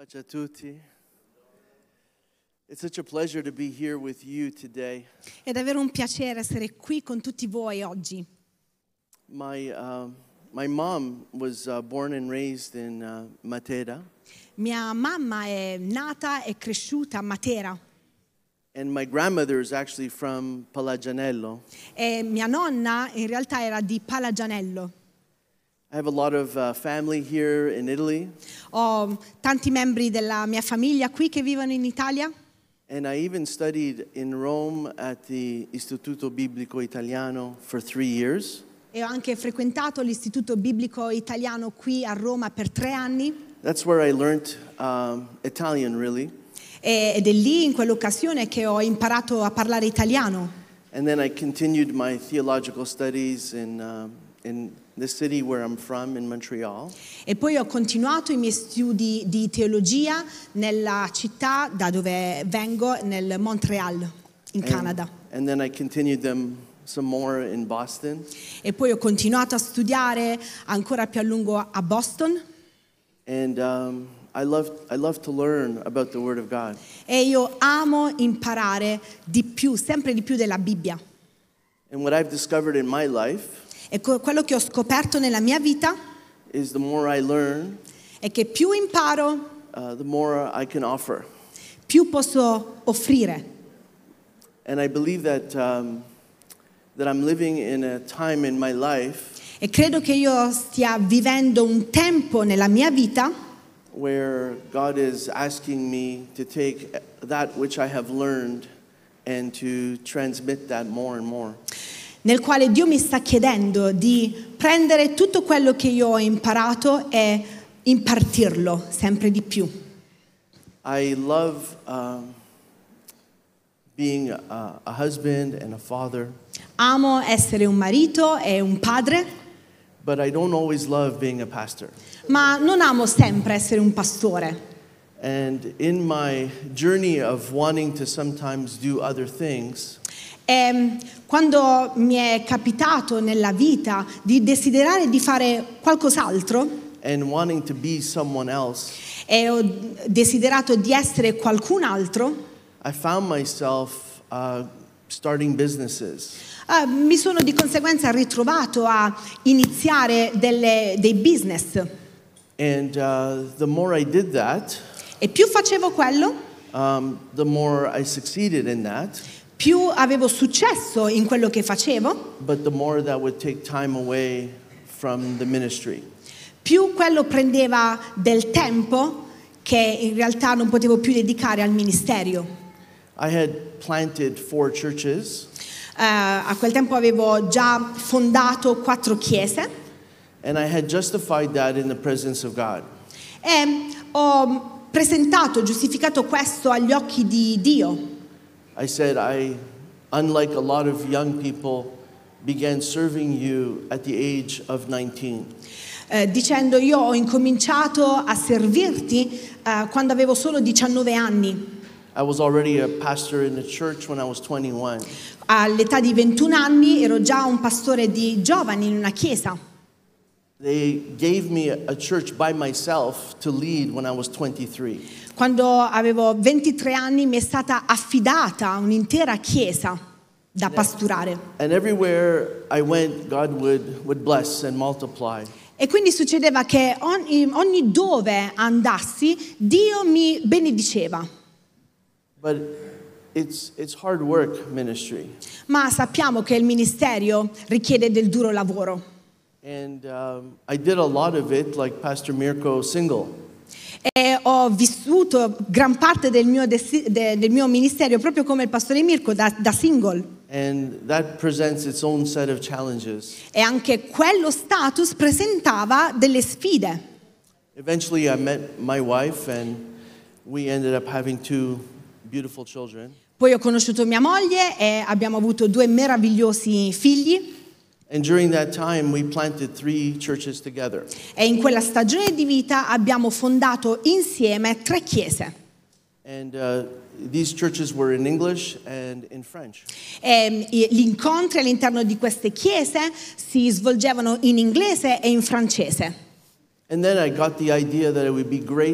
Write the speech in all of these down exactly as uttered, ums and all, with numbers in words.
Pace a tutti. It's such a pleasure to be here with you today. È davvero un piacere essere qui con tutti voi oggi. My uh, my mom was uh, born and raised in uh, Matera, Mia mamma è nata e cresciuta a Matera and my grandmother is actually from Palagianello. e mia nonna in realtà era di Palagianello. I have a lot of uh, family here in Italy, Ho tanti membri della mia famiglia qui che vivono in Italia and I even studied in Rome at the Istituto Biblico Italiano for three years. e ho anche frequentato l'Istituto Biblico Italiano qui a Roma per tre anni. That's where I learned um, Italian, really. Ed è lì in quell'occasione che ho imparato a parlare italiano. And then I continued my theological studies in uh, in the city where I'm from, in Montreal. E poi ho continuato i miei studi di teologia nella città da dove vengo, nel Montreal, in Canada. And then I continued them some more in Boston. E poi ho continuato a studiare ancora più a lungo a Boston. And um, I love I love to learn about the Word of God. E io amo imparare di più, sempre di più della Bibbia. And what I've discovered in my life E co- quello che ho scoperto nella mia vita is the more I learn, è che più imparo, uh, the more I can offer. più posso offrire. And I believe that um, that I'm living in a time in my life E credo che io stia vivendo un tempo nella mia vita where God is asking me to take that which I have learned and to transmit that more and more. nel quale Dio mi sta chiedendo di prendere tutto quello che io ho imparato e impartirlo sempre di più. I love um, being a, a husband and a father, Amo essere un marito e un padre, but I don't always love being a pastor. ma non amo sempre essere un pastore. And in my journey of wanting to sometimes do other things, E quando mi è capitato nella vita di desiderare di fare qualcos'altro and wanting to be someone else, e ho desiderato di essere qualcun altro, I found myself uh, starting businesses. eh, mi sono di conseguenza ritrovato a iniziare delle- dei business. And uh, the more I did that, E più facevo quello, um, the more I succeeded in that, più avevo successo in quello che facevo, but the more that would take time away from the ministry. più quello prendeva del tempo che in realtà non potevo più dedicare al ministero. I had planted four churches, Eh, a quel tempo avevo già fondato quattro chiese and I had justified that in the presence of God. e ho presentato, giustificato questo agli occhi di Dio. I said, I, unlike a lot of young people, began serving you at the age of nineteen. Eh, dicendo io ho incominciato a servirti eh, quando avevo solo diciannove anni. I was already a pastor in the church when I was twenty-one. All'età di ventuno anni ero già un pastore di giovani in una chiesa. They gave me a a church by myself to lead when I was twenty-three. Quando avevo ventitré anni mi è stata affidata un'intera chiesa da pasturare. And everywhere I went, God would, would bless and multiply. E quindi succedeva che ogni, ogni dove andassi Dio mi benediceva. But it's, it's hard work ministry. Ma sappiamo che il ministero richiede del duro lavoro. And um, I did a lot of it like Pastor Mirko single. E ho vissuto gran parte del mio, desi- de- del mio ministero proprio come il pastore Mirko, da, da single. And that presents its own set of challenges. E anche quello status presentava delle sfide. Eventually I met my wife and we ended up having two beautiful children. Poi ho conosciuto mia moglie e abbiamo avuto due meravigliosi figli. And during that time we planted three churches together. E in quella stagione di vita abbiamo fondato insieme tre chiese. And uh, these churches were in English and in French. E gli incontri all'interno di queste chiese si svolgevano in inglese e in francese. And then I got the idea that it would be great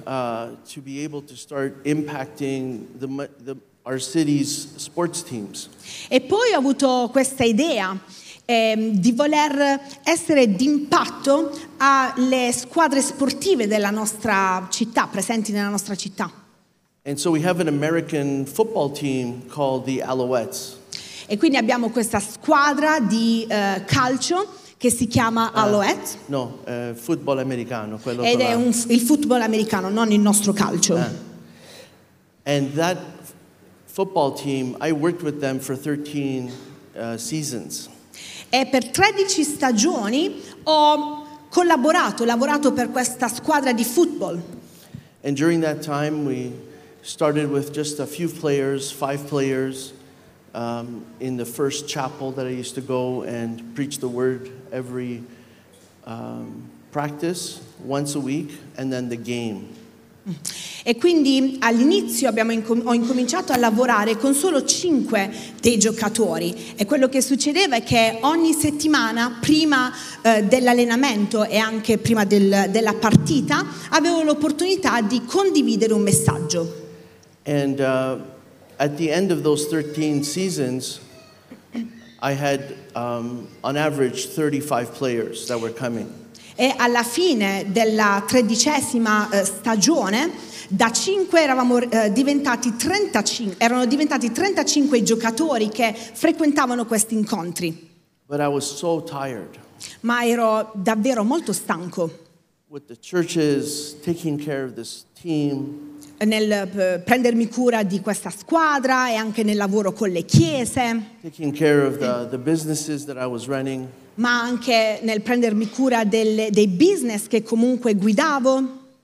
uh, to be able to start impacting the, mu- the, our city's sports teams. E poi ho avuto questa idea ehm, di voler essere d'impatto alle squadre sportive della nostra città, presenti nella nostra città. And so we have an American football team called the Alouettes. E quindi abbiamo questa squadra di eh, calcio che si chiama Alouettes No, uh, football americano, quello ed con è la- un, il football americano, non il nostro calcio. Ah. And that f- football team, I worked with them for thirteen uh, seasons. E per tredici stagioni ho collaborato, lavorato per questa squadra di football. And during that time, we started with just a few players, five players, um, in the first chapel that I used to go and preach the word every um, practice, once a week, and then the game. E quindi all'inizio abbiamo incom- ho incominciato a lavorare con solo cinque dei giocatori e quello che succedeva è che ogni settimana prima eh, dell'allenamento e anche prima del- della partita avevo l'opportunità di condividere un messaggio. And uh, at the end of those thirteen seasons, I had, um, on average, thirty-five players that were coming. E alla fine della tredicesima eh, stagione, da cinque eravamo eh, diventati trentacinque, erano diventati trentacinque i giocatori che frequentavano questi incontri. But I was so tired Ma ero davvero molto stanco with the churches, taking care of this team, nel eh, prendermi cura di questa squadra e anche nel lavoro con le chiese, taking care of the, the businesses that I was running. ma anche nel prendermi cura delle- dei business che comunque guidavo.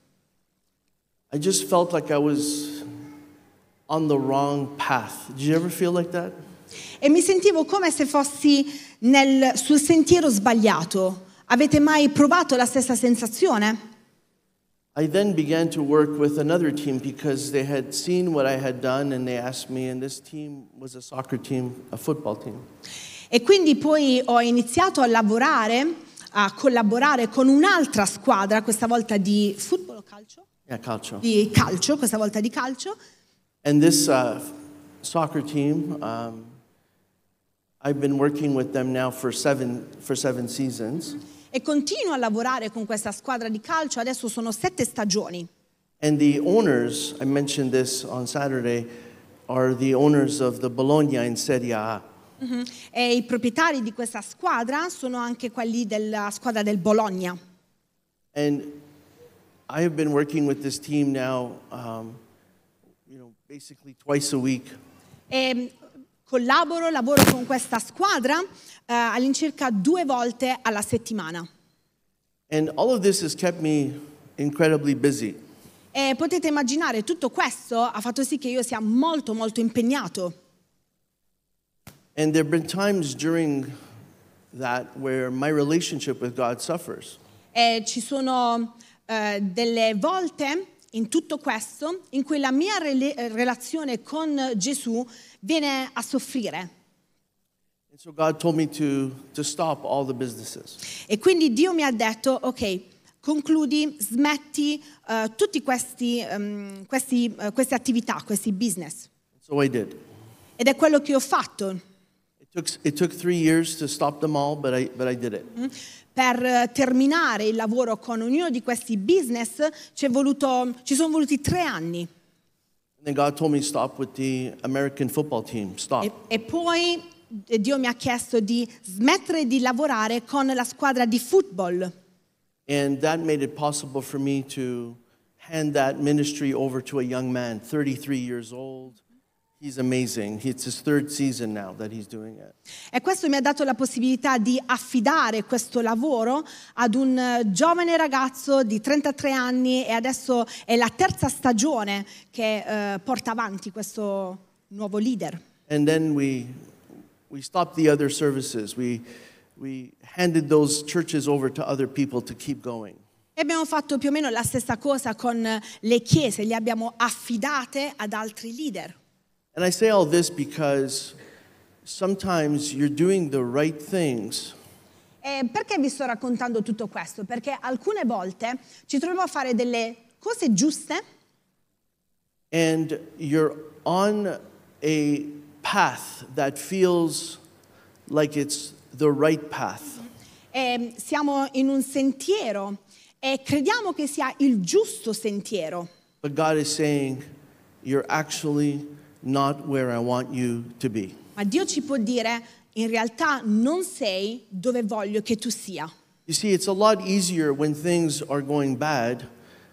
I just felt like I was on the wrong path. Did you ever feel like that? E mi sentivo come se fossi nel- sul sentiero sbagliato. Avete mai provato la stessa sensazione? I then began to work with another team because they had seen what I had done and they asked me, and this team was a soccer team, a football team. E quindi poi ho iniziato a lavorare, a collaborare con un'altra squadra, questa volta di football o calcio? Yeah, calcio. Di calcio, questa volta di calcio. And this uh, soccer team, um, I've been working with them now for seven, for seven seasons. E continuo a lavorare con questa squadra di calcio, adesso sono sette stagioni. And the owners, I mentioned this on Saturday, are the owners of the Bologna in Serie A. Mhm. E i proprietari di questa squadra sono anche quelli della squadra del Bologna. And I have been working with this team now, um, you know, basically twice a week. E collaboro, lavoro con questa squadra eh, all'incirca due volte alla settimana. And all of this has kept me incredibly busy. E potete immaginare, tutto questo ha fatto sì che io sia molto molto impegnato. And there have been times during that where my relationship with God suffers. E ci sono eh, delle volte in tutto questo in cui la mia rele- relazione con Gesù viene a soffrire. And so God told me to, to stop all the businesses. E quindi Dio mi ha detto, ok, concludi, smetti eh, tutti questi, ehm, questi, eh, queste attività, questi business. So I did. Ed è quello che ho fatto. It took, it took three years to stop them all, but I, but I did it. Mm. Per eh, terminare il lavoro con ognuno di questi business ci, è voluto, ci sono voluti tre anni. And then God told me to stop with the American football team. Stop. E, e poi eh, Dio mi ha chiesto di smettere di lavorare con la squadra di football. And that made it possible for me to hand that ministry over to a young man, thirty-three years old. He's amazing. It's his third season now that he's doing it. E questo mi ha dato la possibilità di affidare questo lavoro ad un eh, giovane ragazzo di trentatré anni e adesso è la terza stagione che eh, porta avanti questo nuovo leader. And then we we stopped the other services. We we handed those churches over to other people to keep going. E abbiamo fatto più o meno la stessa cosa con le chiese, le abbiamo affidate ad altri leader. And I say all this because sometimes you're doing the right things, E perché vi sto raccontando tutto questo? Perché alcune volte ci troviamo a fare delle cose giuste and you're on a path that feels like it's the right path. e siamo in un sentiero e crediamo che sia il giusto sentiero. But God is saying, you're actually not where I want you to be. Ma Dio ci può dire, in realtà non sei dove voglio che tu sia. You see, it's a lot easier when things are going bad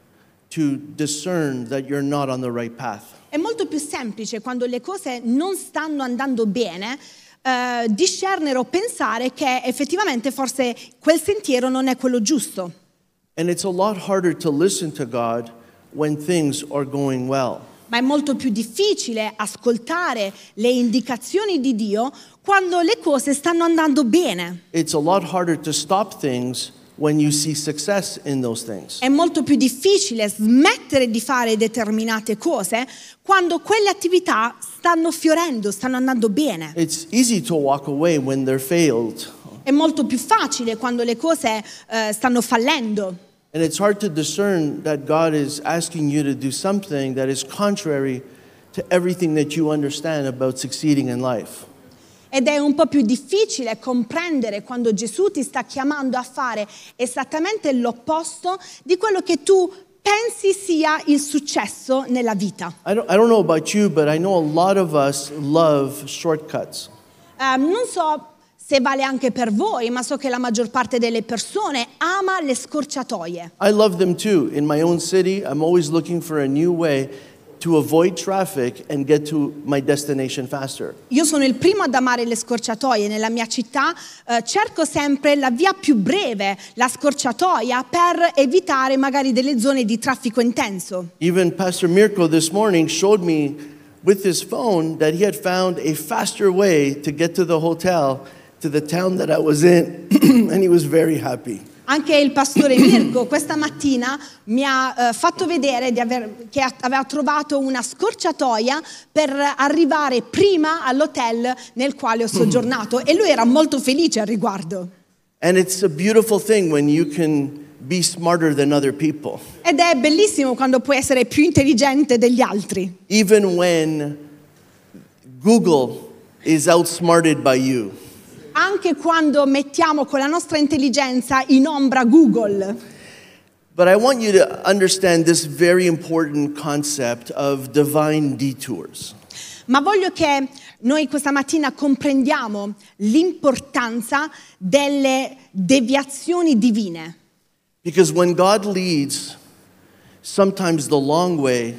to discern that you're not on the right path. È molto più semplice quando le cose non stanno andando bene eh, discernere o pensare che effettivamente forse quel sentiero non è quello giusto. And it's a lot harder to listen to God when things are going well. Ma è molto più difficile ascoltare le indicazioni di Dio quando le cose stanno andando bene. It's a lot harder to stop things when you see success in those things. È molto più difficile smettere di fare determinate cose quando quelle attività stanno fiorendo, stanno andando bene. It's easy to walk away when they're failed. È molto più facile quando le cose eh, stanno fallendo. And it's hard to discern that God is asking you to do something that is contrary to everything that you understand about succeeding in life. Ed è un po' più difficile comprendere quando Gesù ti sta chiamando a fare esattamente l'opposto di quello che tu pensi sia il successo nella vita. I don't, I don't know about you, but I know a lot of us love shortcuts. Um, non so se vale anche per voi, ma so che la maggior parte delle persone ama le scorciatoie. I love them too. In my own city, I'm always looking for a new way to avoid traffic and get to my destination faster. Io sono il primo ad amare le scorciatoie. Nella mia città eh, cerco sempre la via più breve, la scorciatoia, per evitare magari delle zone di traffico intenso. Even Pastor Mirko this morning showed me with his phone that he had found a faster way to get to the hotel to the town that I was in, and he was very happy. Anche il pastore Mirko questa mattina mi ha eh, fatto vedere di aver, che aveva trovato una scorciatoia per arrivare prima all'hotel nel quale ho soggiornato e lui era molto felice al riguardo. And it's a beautiful thing when you can be smarter than other people. Ed è bellissimo quando puoi essere più intelligente degli altri. Even when Google is outsmarted by you. Anche quando mettiamo con la nostra intelligenza in ombra Google. But I want you to understand this very important concept of divine detours. Ma voglio che noi questa mattina comprendiamo l'importanza delle deviazioni divine. Because when God leads, sometimes the long way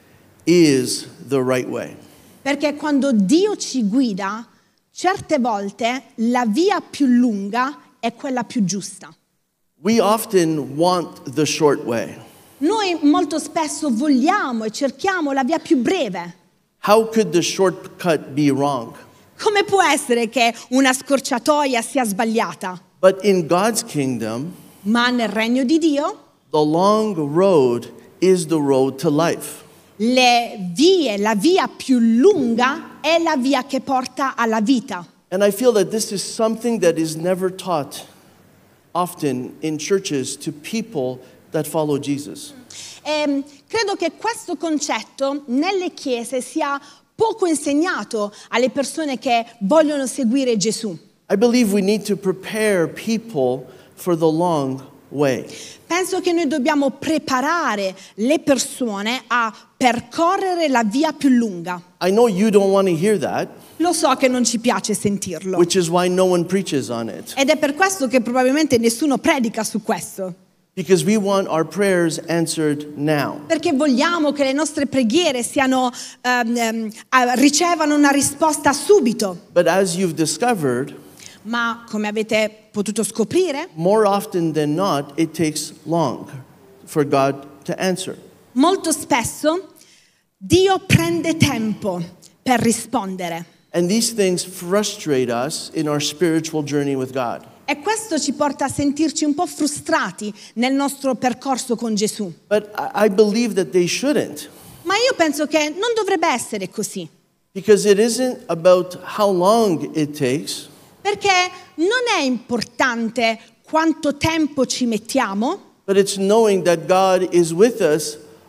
is the right way. Perché quando Dio ci guida, certe volte la via più lunga è quella più giusta. We often want the short way. Noi molto spesso vogliamo e cerchiamo la via più breve. How could the shortcut be wrong? Come può essere che una scorciatoia sia sbagliata? But in God's kingdom, Ma nel regno di Dio, the long road is the road to life. le vie, la via più lunga è la via che porta alla vita. And I feel that this is something that is never taught often in churches to people that follow Jesus. E credo che questo concetto nelle chiese sia poco insegnato alle persone che vogliono seguire Gesù. I believe we need to prepare people for the long way. Penso che noi dobbiamo preparare le persone a percorrere la via più lunga. I know you don't want to hear that, Lo so che non ci piace sentirlo. which is why no one preaches on it. Ed è per questo che probabilmente nessuno predica su questo. Because we want our prayers answered now. Perché vogliamo che le nostre preghiere siano, ehm, ehm, a- ricevano una risposta subito. But as you've discovered, Ma come avete potuto scoprire, more often than not, it takes long for God to answer. molto spesso Dio prende tempo per rispondere. And these things frustrate us in our spiritual journey with God. E questo ci porta a sentirci un po' frustrati nel nostro percorso con Gesù. But I I believe that they shouldn't. Ma io penso che non dovrebbe essere così. Because it isn't about how long it takes, Perché non è importante quanto tempo ci mettiamo, but it's knowing that God is with us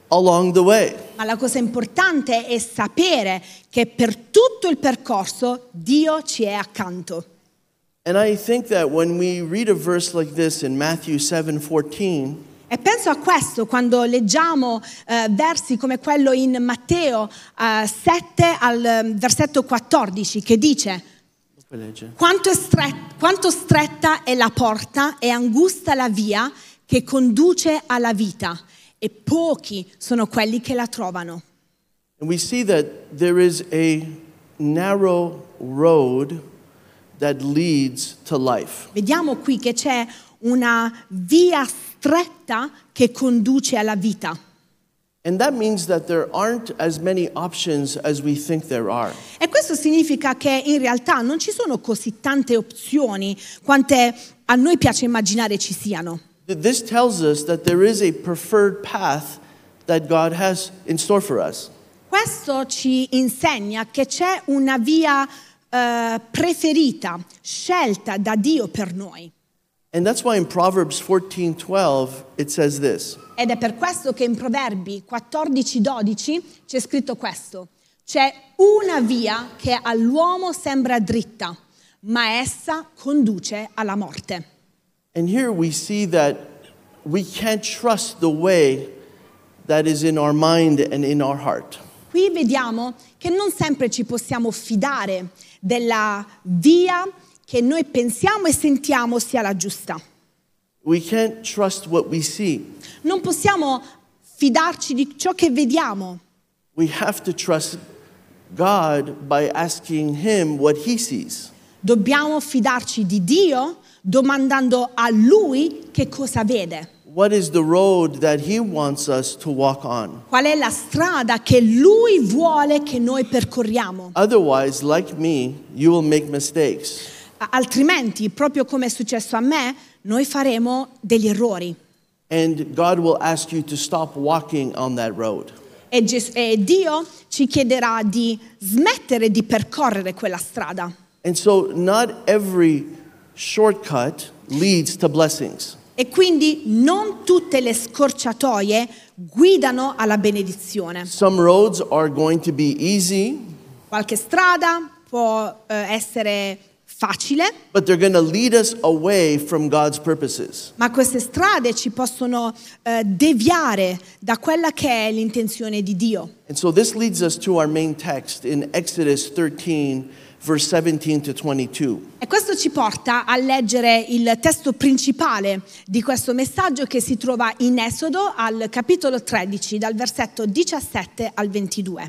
along the way. Ma la cosa importante è sapere che per tutto il percorso Dio ci è accanto. And I think that when we read a verse like this in Matthew seven fourteen, E penso a questo quando leggiamo eh, versi come quello in Matteo eh, sette al eh, versetto quattordici che dice: quanto, è stret- quanto stretta è la porta e angusta la via che conduce alla vita, e pochi sono quelli che la trovano. and we see that there is a narrow road that leads to life. Vediamo qui che c'è una via stretta che conduce alla vita. And that means that there aren't as many options as we think there are. E questo significa che in realtà non ci sono così tante opzioni quante a noi piace immaginare ci siano. This tells us that there is a preferred path that God has in store for us. Questo ci insegna che c'è una via eh, preferita, scelta da Dio per noi. And that's why in Proverbs fourteen twelve it says this. Ed è per questo che in Proverbi quattordici dodici c'è scritto questo: c'è una via che all'uomo sembra dritta, ma essa conduce alla morte. And here we see that we can't trust the way that is in our mind and in our heart. Qui vediamo che non sempre ci possiamo fidare della via che noi pensiamo e sentiamo sia la giusta. We can't trust what we see. Non possiamo fidarci di ciò che vediamo. We have to trust God by asking Him what He sees. Dobbiamo fidarci di Dio domandando a Lui che cosa vede. What is the road that He wants us to walk on? Qual è la strada che Lui vuole che noi percorriamo? Otherwise, like me, you will make mistakes. Altrimenti, proprio come è successo a me, noi faremo degli errori. And God will ask you to stop walking on that road. E, Ges- e Dio ci chiederà di smettere di percorrere quella strada. And so not every shortcut leads to blessings. E quindi non tutte le scorciatoie guidano alla benedizione. Some roads are going to be easy, Qualche strada può eh, essere facile, but they're going to lead us away from God's purposes. ma queste strade ci possono eh, deviare da quella che è l'intenzione di Dio. And so this leads us to our main text in Exodus thirteen, verse seventeen to twenty-two. E questo ci porta a leggere il testo principale di questo messaggio che si trova in Esodo al capitolo tredici, dal versetto diciassette al ventidue.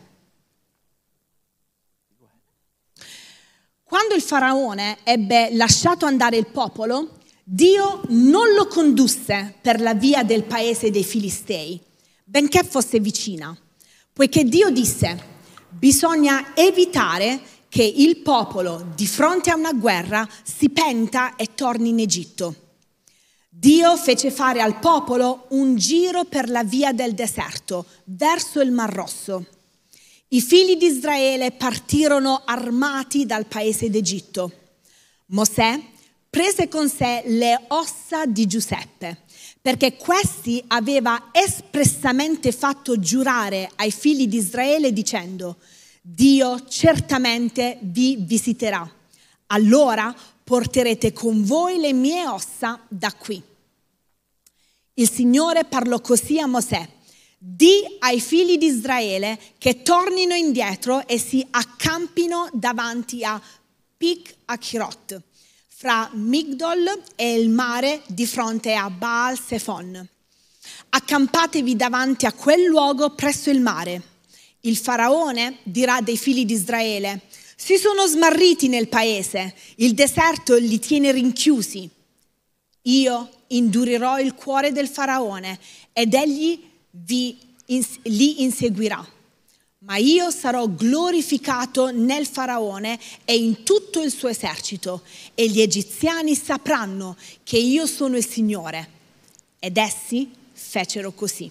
Quando il faraone ebbe lasciato andare il popolo, Dio non lo condusse per la via del paese dei Filistei, benché fosse vicina, poiché Dio disse: bisogna evitare che il popolo di fronte a una guerra si penta e torni in Egitto. Dio fece fare al popolo un giro per la via del deserto, verso il Mar Rosso. I figli di Israele partirono armati dal paese d'Egitto. Mosè prese con sé le ossa di Giuseppe, perché questi aveva espressamente fatto giurare ai figli di Israele dicendo: Dio certamente vi visiterà. Allora porterete con voi le mie ossa da qui. Il Signore parlò così a Mosè: di ai figli di Israele che tornino indietro e si accampino davanti a Pic-Achirot, fra Migdol e il mare di fronte a Baal Sefon. Accampatevi davanti a quel luogo presso il mare. Il faraone dirà dei figli di Israele: si sono smarriti nel paese, il deserto li tiene rinchiusi. Io indurirò il cuore del faraone ed egli vi ins- li inseguirà. Ma io sarò glorificato nel faraone e in tutto il suo esercito, e gli egiziani sapranno che io sono il Signore. Ed essi fecero così.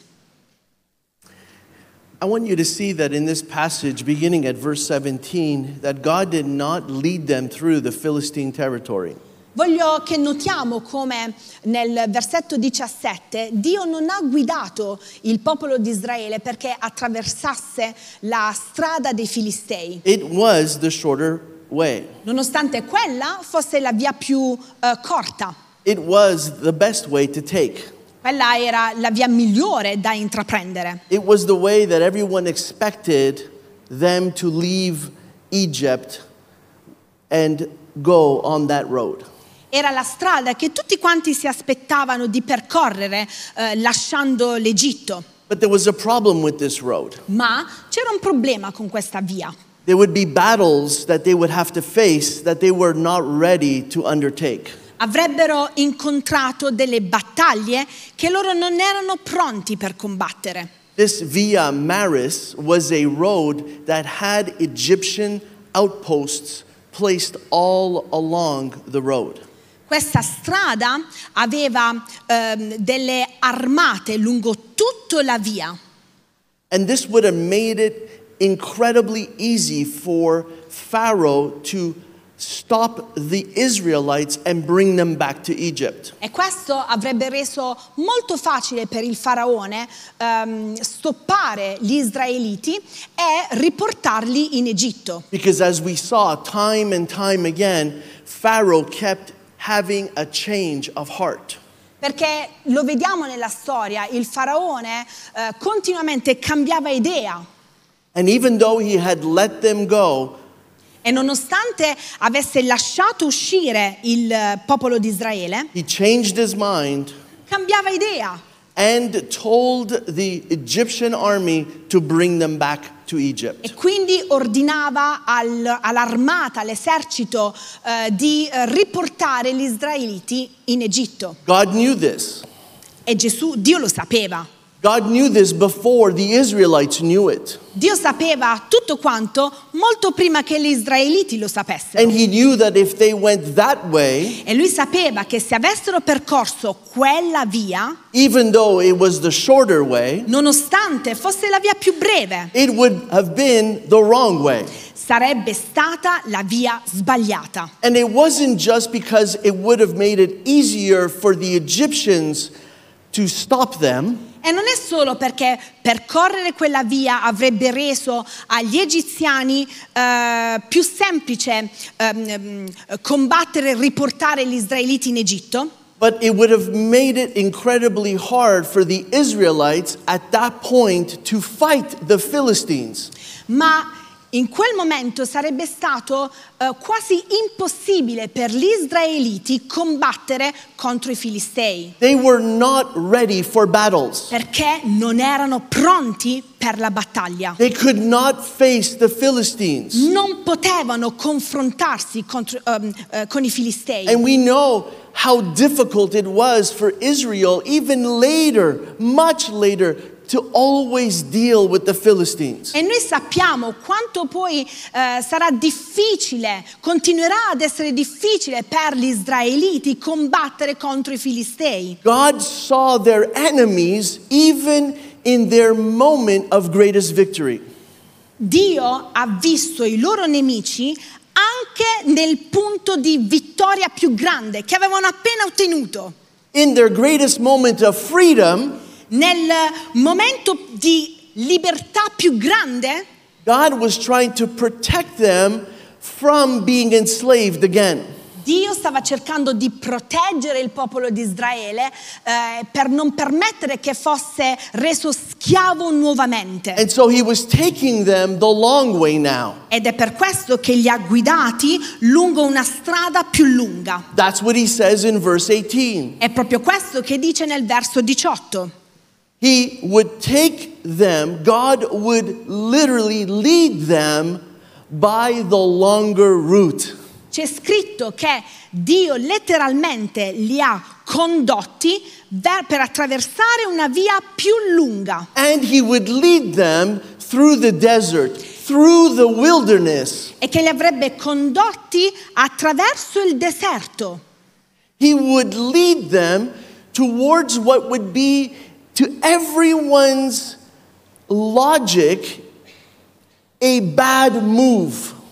I want you to see that in this passage, beginning at verse seventeen, that God did not lead them through the Philistine territory. Voglio che notiamo come nel versetto diciassette Dio non ha guidato il popolo di Israele perché attraversasse la strada dei Filistei. It was the shorter way. Nonostante quella fosse la via più eh, corta. It was the best way to take. Quella era la via migliore da intraprendere. It was the way that everyone expected them to leave Egypt and go on that road. Era la strada che tutti quanti si aspettavano di percorrere eh, lasciando l'Egitto. But there was a problem with this road. Ma c'era un problema con questa via. There would be battles that they would have to face that they were not ready to undertake. Avrebbero incontrato delle battaglie che loro non erano pronti per combattere. This Via Maris was a road that had Egyptian outposts placed all along the road. Questa strada aveva ehm, delle armate lungo tutta la via. And this would have made it incredibly easy for Pharaoh to stop the Israelites and bring them back to Egypt. E questo avrebbe reso molto facile per il faraone ehm, stoppare gli israeliti e riportarli in Egitto. Because as we saw time and time again, Pharaoh kept having a change of heart. Perché lo vediamo nella storia, il faraone eh, continuamente cambiava idea. And even though he had let them go, E nonostante avesse lasciato uscire il popolo di Israele, he changed his mind cambiava idea and told the Egyptian army to bring them back to Egypt. e quindi ordinava al, all'armata, all'esercito eh, di eh, riportare gli israeliti in Egitto. God knew this. E Gesù, Dio lo sapeva. God knew this before the Israelites knew it. Dio sapeva tutto quanto molto prima che gli israeliti lo sapessero. And he knew that if they went that way, E lui sapeva che se avessero percorso quella via, even though it was the shorter way, nonostante fosse la via più breve, it would have been the wrong way. sarebbe stata la via sbagliata. And it wasn't just because it would have made it easier for the Egyptians to stop them. E non è solo perché percorrere quella via avrebbe reso agli egiziani eh, più semplice ehm, combattere e riportare gli israeliti in Egitto, But it would have made it incredibly hard for the Israelites at that point to fight the Philistines. ma in quel momento sarebbe stato eh, quasi impossibile per gli israeliti combattere contro i filistei, They were not ready for battles. perché non erano pronti per la battaglia. They could not face the Philistines. Non potevano confrontarsi contro, ehm, eh, con i filistei. And we know how difficult it was for Israel, even later, much later, to always deal with the Philistines. E noi sappiamo quanto poi eh, sarà difficile, continuerà ad essere difficile per gli israeliti combattere contro i filistei. God saw their enemies even in their moment of greatest victory. Dio ha visto i loro nemici anche nel punto di vittoria più grande che avevano appena ottenuto. In their greatest moment of freedom, Nel momento di libertà più grande, God was trying to protect them from being enslaved again. Dio stava cercando di proteggere il popolo di Israele eh, per non permettere che fosse reso schiavo nuovamente. And so he was taking them the long way now. Ed è per questo che li ha guidati lungo una strada più lunga. That's what he says in verse eighteen. È proprio questo che dice nel verso diciotto. He would take them, God would literally lead them by the longer route. C'è scritto che Dio letteralmente li ha condotti per attraversare una via più lunga. And he would lead them through the desert, through the wilderness. E che li avrebbe condotti attraverso il deserto. He would lead them towards what would be, to everyone's logic, a bad move.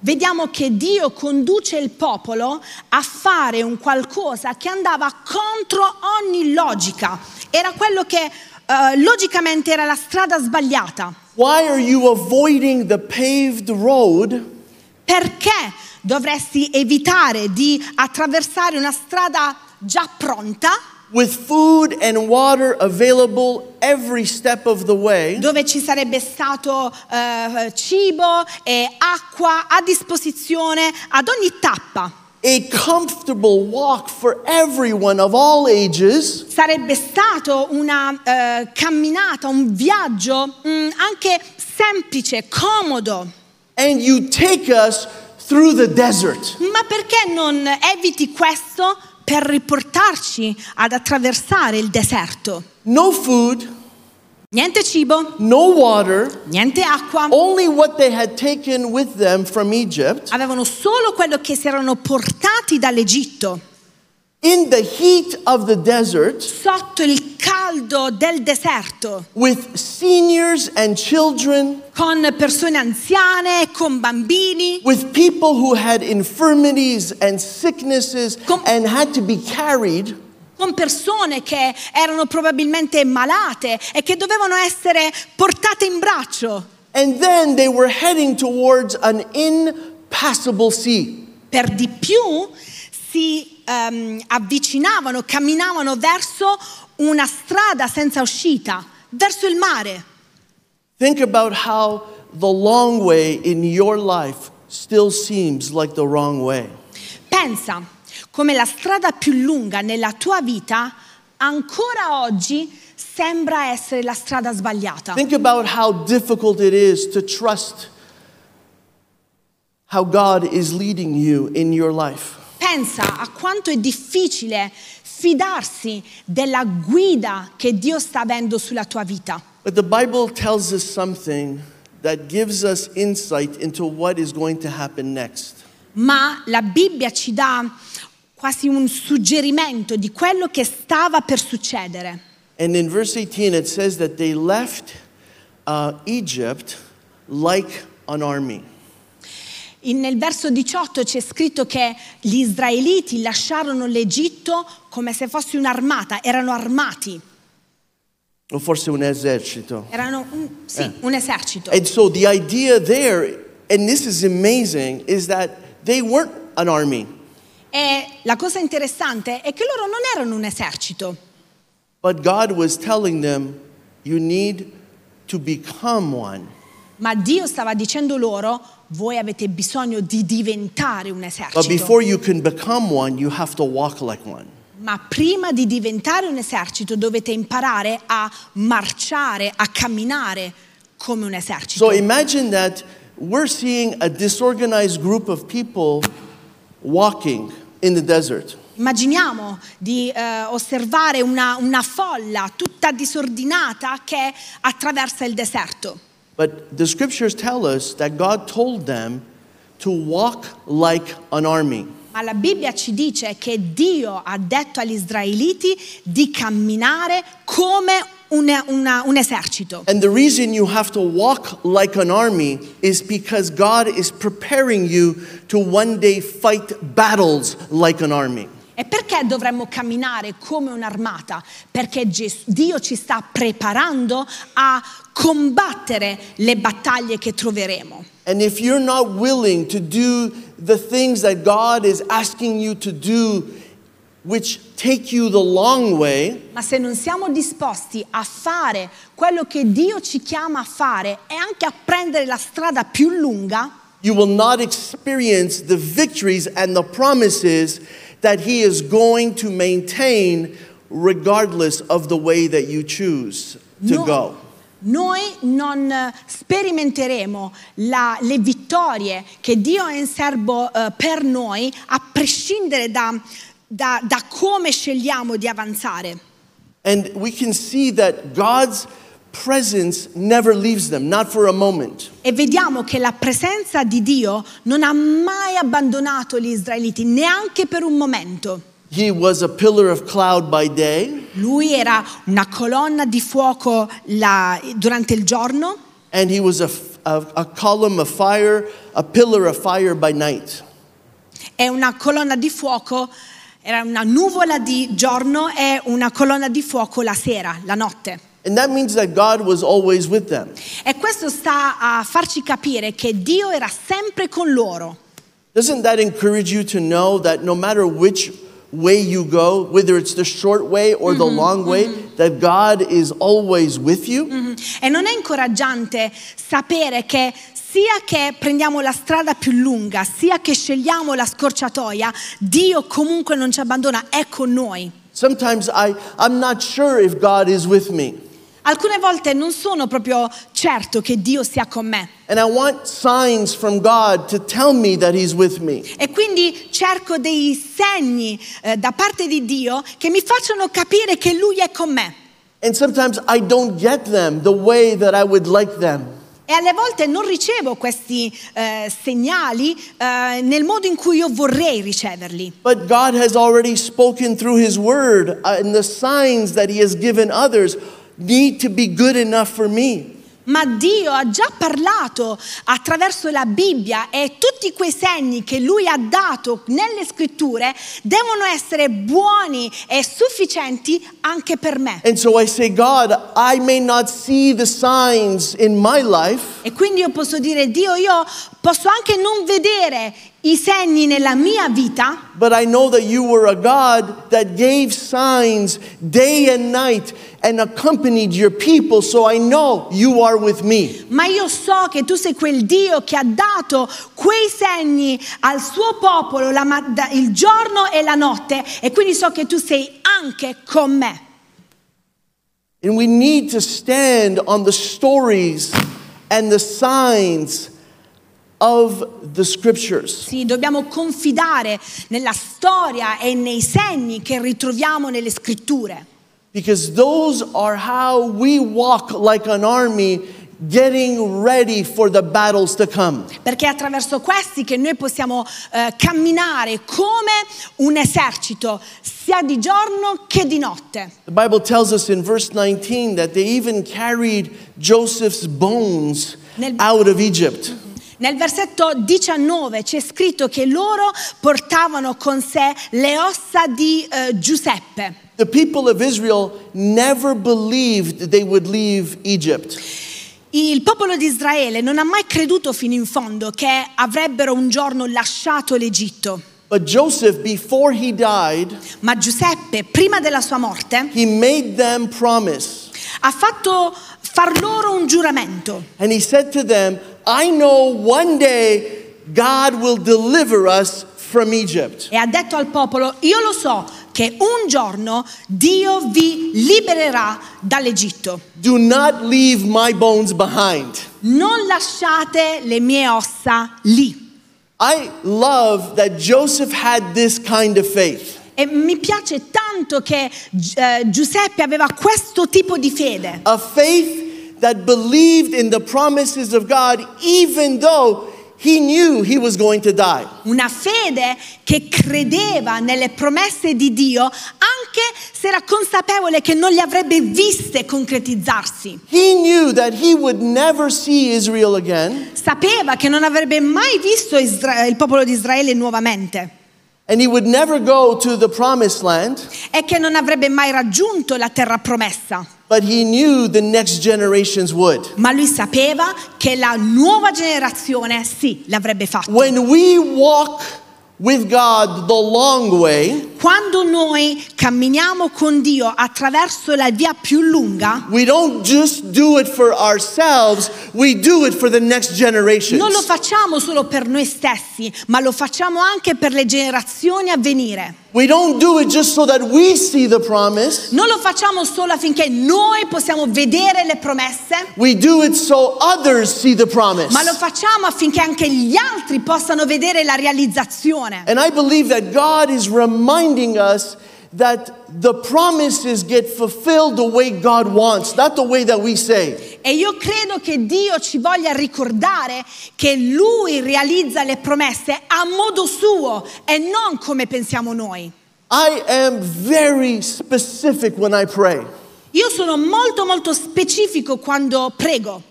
vediamo che Dio conduce il popolo a fare un qualcosa che andava contro ogni logica. Era quello che uh, logicamente era la strada sbagliata. Why are you avoiding the paved road? Perché dovresti evitare di attraversare una strada già pronta, with food and water available every step of the way, dove ci sarebbe stato uh, cibo e acqua a disposizione ad ogni tappa? a comfortable walk for everyone of all ages, Sarebbe stato una uh, camminata, un viaggio mm, anche semplice, comodo. and you take us through the desert. Ma perché non eviti questo per riportarci ad attraversare il deserto? No food, Niente cibo, no water, niente acqua. only what they had taken with them from Egypt. Avevano solo quello che si erano portati dall'Egitto. In the heat of the desert, Sotto il caldo del deserto, with seniors and children, con persone anziane, con bambini, with people who had infirmities and sicknesses Com- and had to be carried, con persone che erano probabilmente malate e che dovevano essere portate in braccio. and then they were heading towards an impassable sea. Per di più si ehm, avvicinavano, camminavano verso una strada senza uscita, verso il mare. Think about how the long way in your life still seems like the wrong way. Pensa come la strada più lunga nella tua vita ancora oggi sembra essere la strada sbagliata. Think about how difficult it is to trust how God is leading you in your life. Pensa a quanto è difficile fidarsi della guida che Dio sta avendo sulla tua vita. But the Bible tells us something that gives us insight into what is going to happen next. Ma la Bibbia ci dà quasi un suggerimento di quello che stava per succedere. And in verse eighteen it says that they left uh, Egypt like an army. In- nel verso diciotto c'è scritto che gli israeliti lasciarono l'Egitto come se fosse un'armata, erano armati, O forse un esercito. erano un, sì, un esercito. And so the idea there, and this is amazing, is that they weren't an army, E la cosa interessante è che loro non erano un esercito, but God was telling them, you need to become one. ma Dio stava dicendo loro: voi avete bisogno di diventare un But esercito. before you can become one, you have to walk like one. Ma prima di diventare un esercito dovete imparare a marciare, a camminare come un esercito. So imagine that we're seeing a disorganized group of people walking in the desert. Immaginiamo di eh, osservare una, una folla tutta disordinata che attraversa il deserto. But the scriptures tell us that God told them to walk like an army. Ma la Bibbia ci dice che Dio ha detto agli israeliti di camminare come una- una- un esercito. And the reason you have to walk like an army is because God is preparing you to one day fight battles like an army. E perché dovremmo camminare come un'armata? Perché Ges- Dio ci sta preparando a combattere le battaglie che troveremo. And if you're not willing to do the things that God is asking you to do, which take you the long way, Ma se non siamo disposti a fare quello che Dio ci chiama a fare e anche a prendere la strada più lunga, you will not experience the victories and the promises that He is going to maintain regardless of the way that you choose to No- go. noi non eh, sperimenteremo la- le vittorie che Dio ha in serbo eh, per noi, a prescindere da, da- da come scegliamo di avanzare. And we can see that God's presence never leaves them, not for a moment. E vediamo che la presenza di Dio non ha mai abbandonato gli israeliti, neanche per un momento. He was a pillar of cloud by day, Lui era una colonna di fuoco la- durante il giorno and he was a, f- a, a column of fire, a pillar of fire by night. È una colonna di fuoco, era una nuvola di giorno e una colonna di fuoco la sera, la notte. And that means that God was always with them. E questo sta a farci capire che Dio era sempre con loro. Doesn't that encourage you to know that no matter which way you go, whether it's the short way or the long way, that God is always with you? Mm-hmm. E non è incoraggiante sapere che sia che prendiamo la strada più lunga, sia che scegliamo la scorciatoia, Dio comunque non ci abbandona, è con noi. Sometimes I, I'm not sure if God is with me. Alcune volte non sono proprio certo che Dio sia con me. And I want signs from God to tell me that He's with me. E quindi cerco dei segni eh, da parte di Dio che mi facciano capire che Lui è con me. And sometimes I don't get them the way that I would like them. E alle volte non ricevo questi eh, segnali eh, nel modo in cui io vorrei riceverli. But God has already spoken through His Word, uh, and the signs that He has given others need to be good enough for me. Ma Dio ha già parlato attraverso la Bibbia e tutti quei segni che Lui ha dato nelle scritture devono essere buoni e sufficienti anche per me. And so I say, God, I may not see the signs in my life, E quindi io posso dire, Dio, io posso anche non vedere i segni nella mia vita, but I know that you were a God that gave signs day and night and accompanied your people, so I know you are with me. ma io so che tu sei quel Dio che ha dato quei segni al suo popolo la ma- da- il giorno e la notte, e quindi so che tu sei anche con me. And we need to stand on the stories and the signs of the scriptures. Sì, dobbiamo confidare nella storia e nei segni che ritroviamo nelle scritture, Because those are how we walk like an army getting ready for the battles to come. perché è attraverso questi che noi possiamo eh, camminare come un esercito, sia di giorno che di notte. The Bible tells us in verse nineteen that they even carried Joseph's bones Nel- out of Egypt. Nel versetto diciannove c'è scritto che loro portavano con sé le ossa di eh, Giuseppe. The people of Israel never believed they would leave Egypt. Il popolo di Israele non ha mai creduto fino in fondo che avrebbero un giorno lasciato l'Egitto. But Joseph, before he died, Ma Giuseppe, prima della sua morte, he made them promise. ha fatto far loro un giuramento. And he said to them, I know one day God will deliver us from Egypt. E ha detto al popolo, io lo so che un giorno Dio vi libererà dall'Egitto. Do not leave my bones behind. Non lasciate le mie ossa lì. I love that Joseph had this kind of faith. E mi piace tanto che eh, Giuseppe aveva questo tipo di fede. A faith that believed in the promises of God even though he knew he was going to die. Una fede che credeva nelle promesse di Dio anche se era consapevole che non le avrebbe viste concretizzarsi. He knew that he would never see Israel again, Sapeva che non avrebbe mai visto Isra- il popolo di Israele nuovamente and he would never go to the promised land, e che non avrebbe mai raggiunto la terra promessa. but he knew the next generations would. Ma lui sapeva che la nuova generazione sì, l'avrebbe fatto. When we walk with God the long way, Quando noi camminiamo con Dio attraverso la via più lunga, we don't just do it for ourselves, we do it for the next generations. non lo facciamo solo per noi stessi, ma lo facciamo anche per le generazioni a venire. We don't do it just so that we see the promise. Non lo facciamo solo affinché noi possiamo vedere le promesse, We do it so others see the promise. ma lo facciamo affinché anche gli altri possano vedere la realizzazione. And I believe that God is reminding us that the promises get fulfilled the way God wants, not the way that we say. E io credo che Dio ci voglia ricordare che Lui realizza le promesse a modo suo e non come pensiamo noi. I am very specific when I pray. Io sono molto molto specifico quando prego.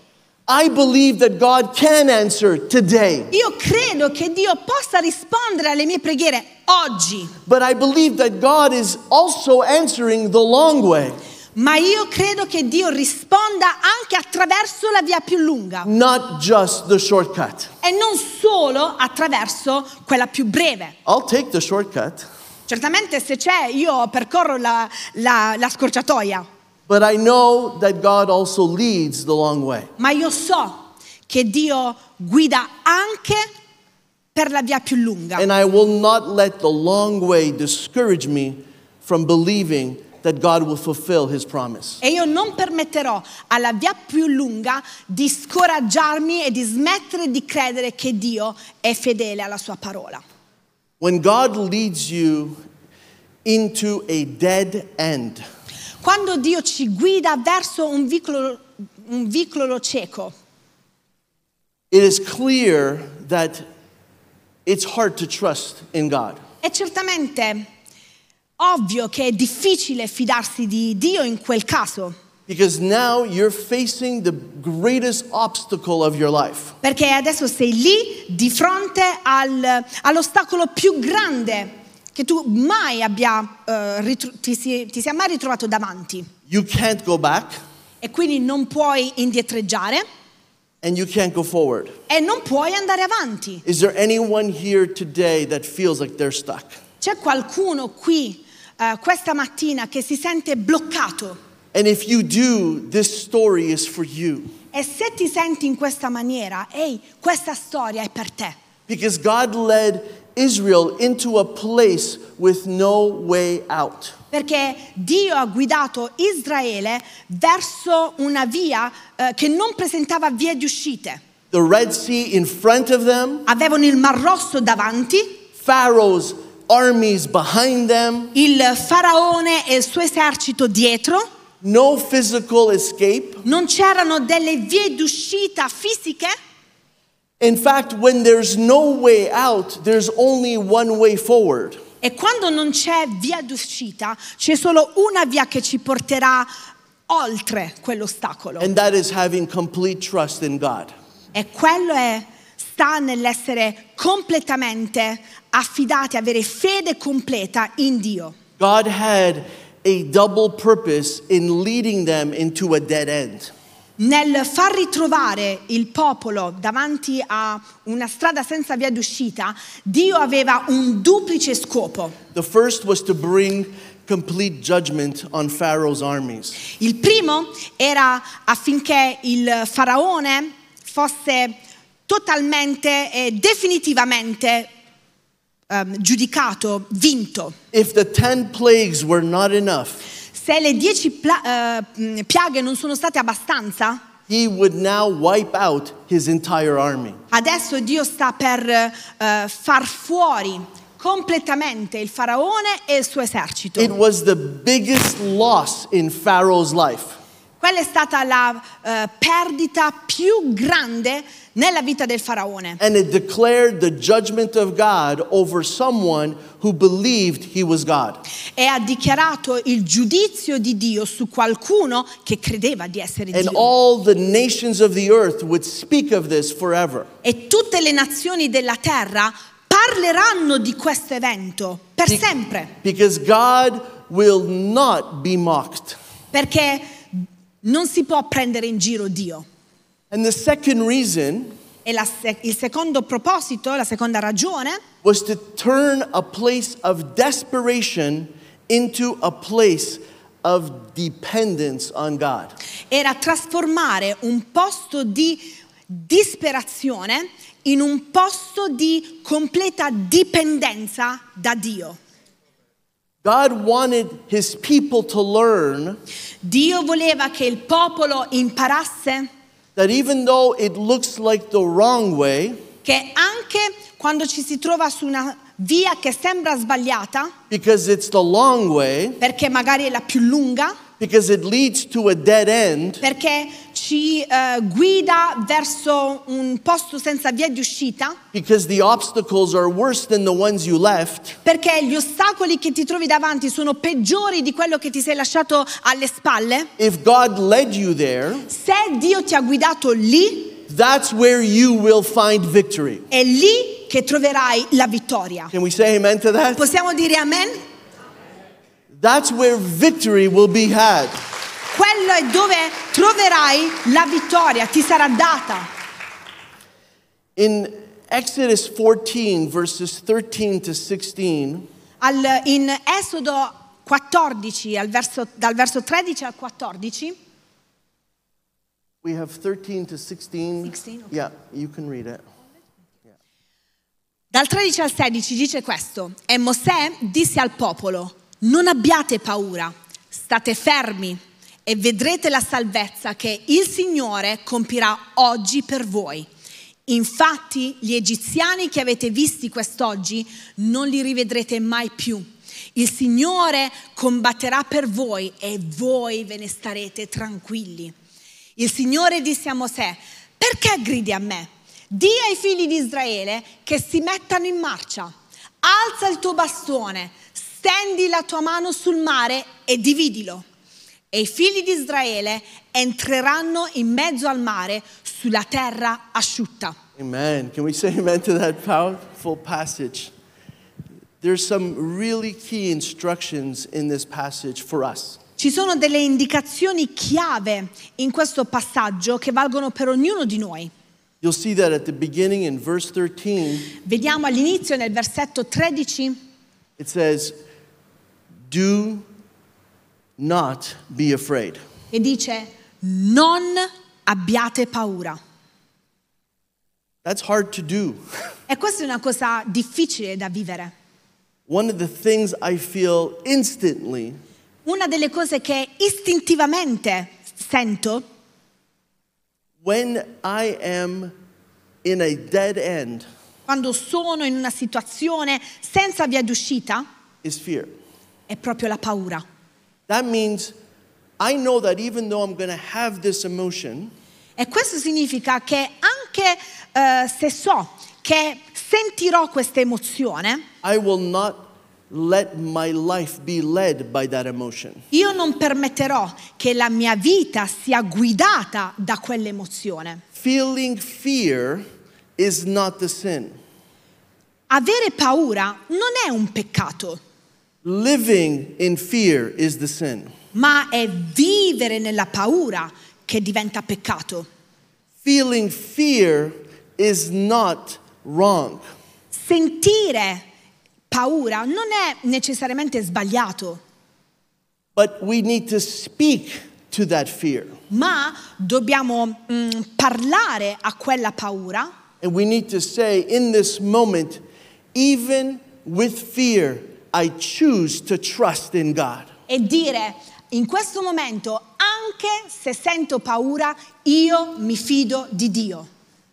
I believe that God can answer today. Io credo che Dio possa rispondere alle mie preghiere oggi, But I believe that God is also answering the long way, ma io credo che Dio risponda anche attraverso la via più lunga not just the shortcut. e non solo attraverso quella più breve. I'll take the shortcut, Certamente se c'è, io percorro la, la, la scorciatoia, but I know that God also leads the long way. ma io so che Dio guida anche per la via più lunga. And I will not let the long way discourage me from believing that God will fulfill his promise. E io non permetterò alla via più lunga di scoraggiarmi e di smettere di credere che Dio è fedele alla sua parola. When God leads you into a dead end, Quando Dio ci guida verso un vicolo, un vicolo cieco, it is clear that it's hard to trust in God. è certamente ovvio che è difficile fidarsi di Dio in quel caso, Because now you're facing the greatest obstacle of your life. perché adesso sei lì di fronte al, all'ostacolo più grande che tu mai abbia, eh, ritro- ti, si, ti sia mai ritrovato davanti. You can't go back E quindi non puoi indietreggiare and you can't go forward. e non puoi andare avanti. Is there anyone here today that feels like they're stuck? C'è qualcuno qui eh, questa mattina che si sente bloccato? And if you do, this story is for you. E se ti senti in questa maniera, ehi, questa storia è per te. Because God led Israel into a place with no way out. Perché Dio ha guidato Israele verso una via eh, che non presentava vie di uscite. The Red Sea in front of them, Avevano il Mar Rosso davanti, Pharaoh's armies behind them, il faraone e il suo esercito dietro. no physical escape. Non c'erano delle vie d'uscita fisiche. In fact, when there's no way out, there's only one way forward. E quando non c'è via d'uscita, c'è solo una via che ci porterà oltre quell'ostacolo. And that is having complete trust in God. E quello è, sta nell'essere completamente affidati, avere fede completa in Dio. God had a double purpose in leading them into a dead end. Nel far ritrovare il popolo davanti a una strada senza via d'uscita, Dio aveva un duplice scopo. The first was to bring complete judgment on Pharaoh's armies. Il primo era affinché il faraone fosse totalmente e definitivamente ehm, giudicato, vinto. If the ten plagues were not enough, Se le dieci pla- eh, piaghe non sono state abbastanza, he would now wipe out his entire army. adesso Dio sta per eh, far fuori completamente il faraone e il suo esercito. It was the biggest loss in Pharaoh's life. Quella è stata la eh, perdita più grande nella vita del faraone. And it declared the judgment of God over someone who believed he was God. E ha dichiarato il giudizio di Dio su qualcuno che credeva di essere And Dio. all the nations of the earth would speak of this forever. E tutte le nazioni della terra parleranno di questo evento per Be- sempre, Because God will not be mocked. perché non si può prendere in giro Dio. And the second reason E la se- il secondo proposito, la seconda ragione, was to turn a place of desperation into a place of dependence on God. era trasformare un posto di disperazione in un posto di completa dipendenza da Dio. God wanted his people to learn Dio voleva che il popolo imparasse that even though it looks like the wrong way, che anche quando ci si trova su una via che sembra sbagliata, because it's the long way, perché magari è la più lunga, Because it leads to a dead end. Perché ci eh, guida verso un posto senza via di uscita. Because the obstacles are worse than the ones you left. Perché gli ostacoli che ti trovi davanti sono peggiori di quello che ti sei lasciato alle spalle. If God led you there, Se Dio ti ha guidato lì, that's where you will find victory. è lì che troverai la vittoria. Can we say amen to that? Possiamo dire amen? That's where victory will be had. Quello è dove troverai la vittoria, ti sarà data. In Exodus fourteen, verses thirteen to sixteen, Al, in Esodo quattordici, al verso, dal verso tredici al quattordici, we have thirteen to sixteen. sixteen, okay. Yeah, you can read it. dal tredici al sedici dice questo: e Mosè disse al popolo: non abbiate paura, state fermi e vedrete la salvezza che il Signore compirà oggi per voi. Infatti gli egiziani che avete visti quest'oggi non li rivedrete mai più. Il Signore combatterà per voi e voi ve ne starete tranquilli. Il Signore disse a Mosè: perché gridi a me? Dì ai figli di Israele che si mettano in marcia. Alza il tuo bastone, stendi la tua mano sul mare e dividilo. E i figli di Israele entreranno in mezzo al mare sulla terra asciutta. Amen. Can we say amen to that powerful passage? There's some really key instructions in this passage for us. Ci sono delle indicazioni chiave in questo passaggio che valgono per ognuno di noi. You'll see that at the beginning in verse thirteen. Vediamo all'inizio nel versetto tredici. It says, do not be afraid. E dice: non abbiate paura. That's hard to do. E questa è una cosa difficile da vivere. One of the things I feel instantly Una delle cose che istintivamente sento when I am in a dead end quando sono in una situazione senza via d'uscita is fear. è proprio la paura. That means I know that even though I'm going to have this emotion, E questo significa che anche eh, se so che sentirò questa emozione, I will not let my life be led by that emotion. io non permetterò che la mia vita sia guidata da quell'emozione. Feeling fear is not the sin. Avere paura non è un peccato, Living in fear is the sin. ma è vivere nella paura che diventa peccato. Feeling fear is not wrong. Sentire paura non è necessariamente sbagliato, But we need to speak to that fear. ma dobbiamo mm, parlare a quella paura And we need to say, in this moment, even with fear, I choose to trust in God. e dire: in questo momento, anche se sento paura, io mi fido di Dio.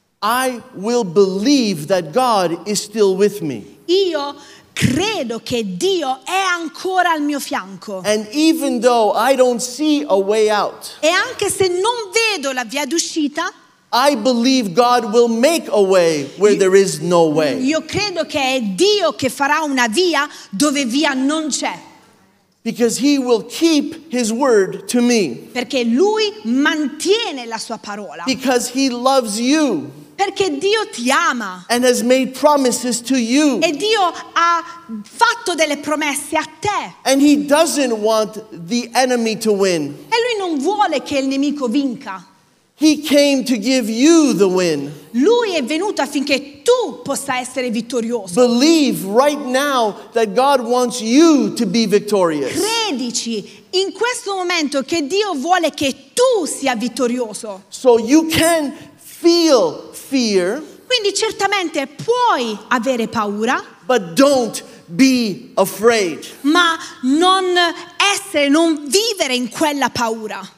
I will believe that God is still with me. Io credo che Dio è ancora al mio fianco. And even though I don't see a way out, E anche se non vedo la via d'uscita, I believe God will make a way where there is no way. io credo che è Dio che farà una via dove via non c'è. Because He will keep His word to me. Perché Lui mantiene la sua parola. Because He loves you Perché Dio ti ama. and has made promises to you. E Dio ha fatto delle promesse a te. And He doesn't want the enemy to win. E Lui non vuole che il nemico vinca. He came to give you the win. Lui è venuto affinché tu possa essere vittorioso. Believe right now that God wants you to be victorious. Credici in questo momento che Dio vuole che tu sia vittorioso. So you can feel fear, Quindi certamente puoi avere paura, but don't be afraid. ma non essere, non vivere in quella paura.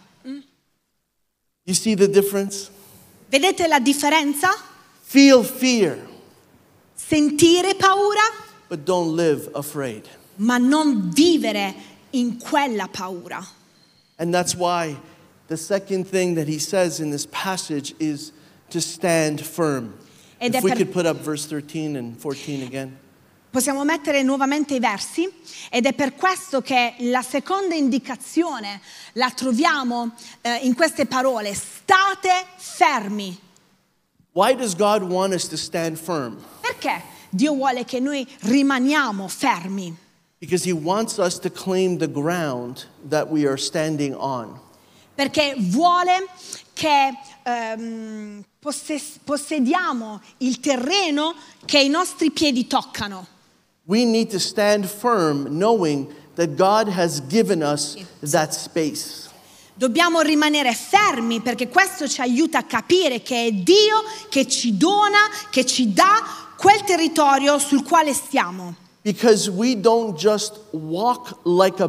You see the difference? Vedete la differenza? Feel fear, Sentire paura, but don't live afraid. ma non vivere in quella paura. And that's why the second thing that he says in this passage is to stand firm. Ed If è we per- could put up verse thirteen and fourteen again. Possiamo mettere nuovamente i versi ed è per questo che la seconda indicazione la troviamo eh, in queste parole: state fermi. Why does God want us to stand firm? Perché Dio vuole che noi rimaniamo fermi? Because he wants us to claim the ground that we are standing on. Perché vuole che ehm, possess- possediamo il terreno che i nostri piedi toccano. We need to stand firm knowing that God has given us that space. Dobbiamo rimanere fermi perché questo ci aiuta a capire che è Dio che ci dona, che ci dà quel territorio sul quale stiamo. Because we don't just walk like a,